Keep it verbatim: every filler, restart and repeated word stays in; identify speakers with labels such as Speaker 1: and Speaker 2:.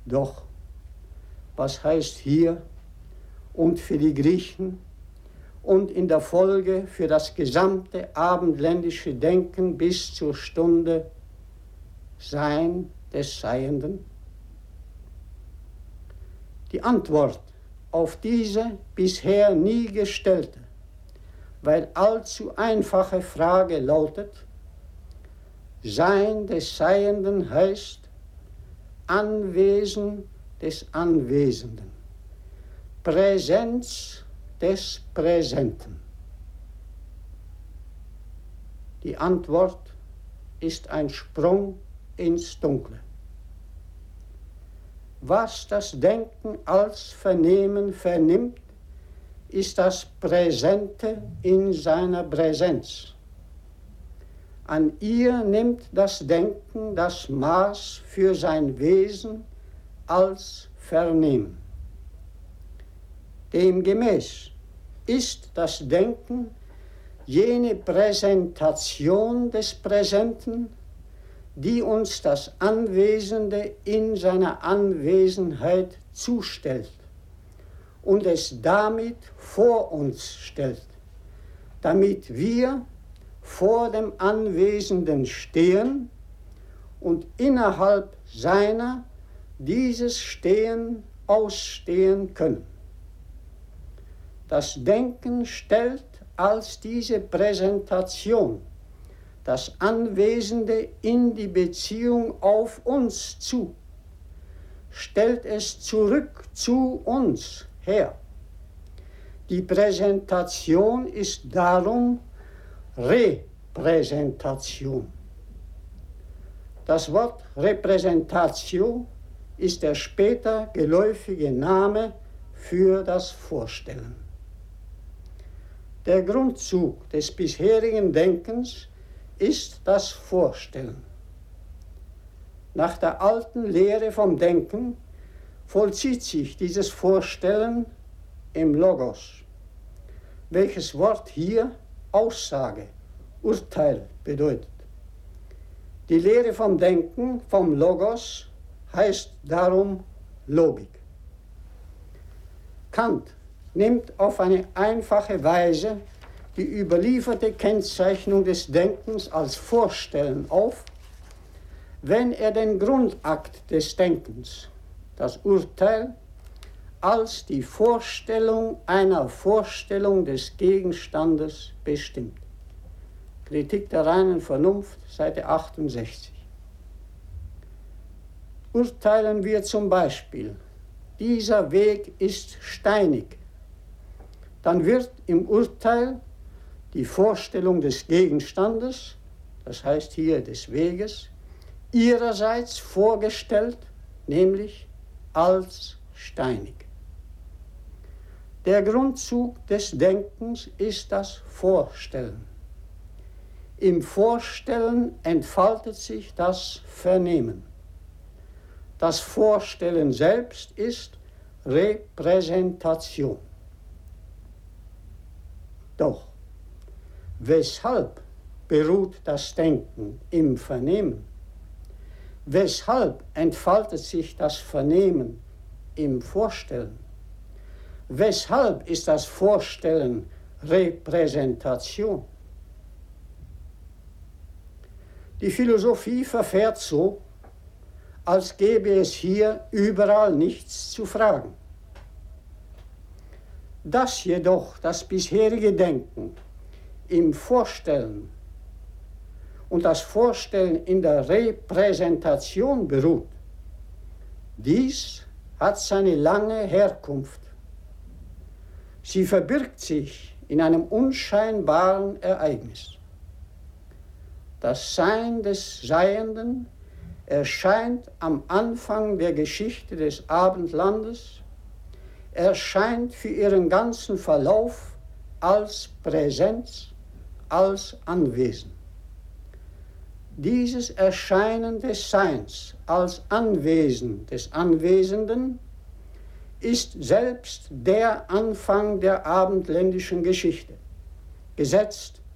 Speaker 1: Doch, was heißt hier und für die Griechen und in der Folge für das gesamte abendländische Denken bis zur Stunde Sein des Seienden? Die Antwort auf diese bisher nie gestellte, weil allzu einfache Frage lautet: Sein des Seienden heißt Anwesen des Anwesenden, Präsenz des Präsenten. Die Antwort ist ein Sprung ins Dunkle. Was das Denken als Vernehmen vernimmt, ist das Präsente in seiner Präsenz. An ihr nimmt das Denken das Maß für sein Wesen als Vernehmen. Demgemäß ist das Denken jene Präsentation des Präsenten, die uns das Anwesende in seiner Anwesenheit zustellt und es damit vor uns stellt, damit wir vor dem Anwesenden stehen und innerhalb seiner dieses Stehen ausstehen können. Das Denken stellt als diese Präsentation das Anwesende in die Beziehung auf uns zu, stellt es zurück zu uns her. Die Präsentation ist darum Repräsentation. Das Wort Repräsentatio ist der später geläufige Name für das Vorstellen. Der Grundzug des bisherigen Denkens ist das Vorstellen. Nach der alten Lehre vom Denken vollzieht sich dieses Vorstellen im Logos, welches Wort hier Aussage, Urteil bedeutet. Die Lehre vom Denken, vom Logos, heißt darum Logik. Kant nimmt auf eine einfache Weise die überlieferte Kennzeichnung des Denkens als Vorstellen auf, wenn er den Grundakt des Denkens, das Urteil, als die Vorstellung einer Vorstellung des Gegenstandes bestimmt. Kritik der reinen Vernunft, Seite achtundsechzig. Urteilen wir zum Beispiel, dieser Weg ist steinig, dann wird im Urteil die Vorstellung des Gegenstandes, das heißt hier des Weges, ihrerseits vorgestellt, nämlich als steinig. Der Grundzug des Denkens ist das Vorstellen. Im Vorstellen entfaltet sich das Vernehmen. Das Vorstellen selbst ist Repräsentation. Doch weshalb beruht das Denken im Vernehmen? Weshalb entfaltet sich das Vernehmen im Vorstellen? Weshalb ist das Vorstellen Repräsentation? Die Philosophie verfährt so, als gäbe es hier überall nichts zu fragen. Dass jedoch das bisherige Denken im Vorstellen und das Vorstellen in der Repräsentation beruht, dies hat seine lange Herkunft. Sie verbirgt sich in einem unscheinbaren Ereignis. Das Sein des Seienden erscheint am Anfang der Geschichte des Abendlandes, erscheint für ihren ganzen Verlauf als Präsenz, als Anwesen. Dieses Erscheinen des Seins als Anwesen des Anwesenden ist selbst der Anfang der abendländischen Geschichte, gesetzt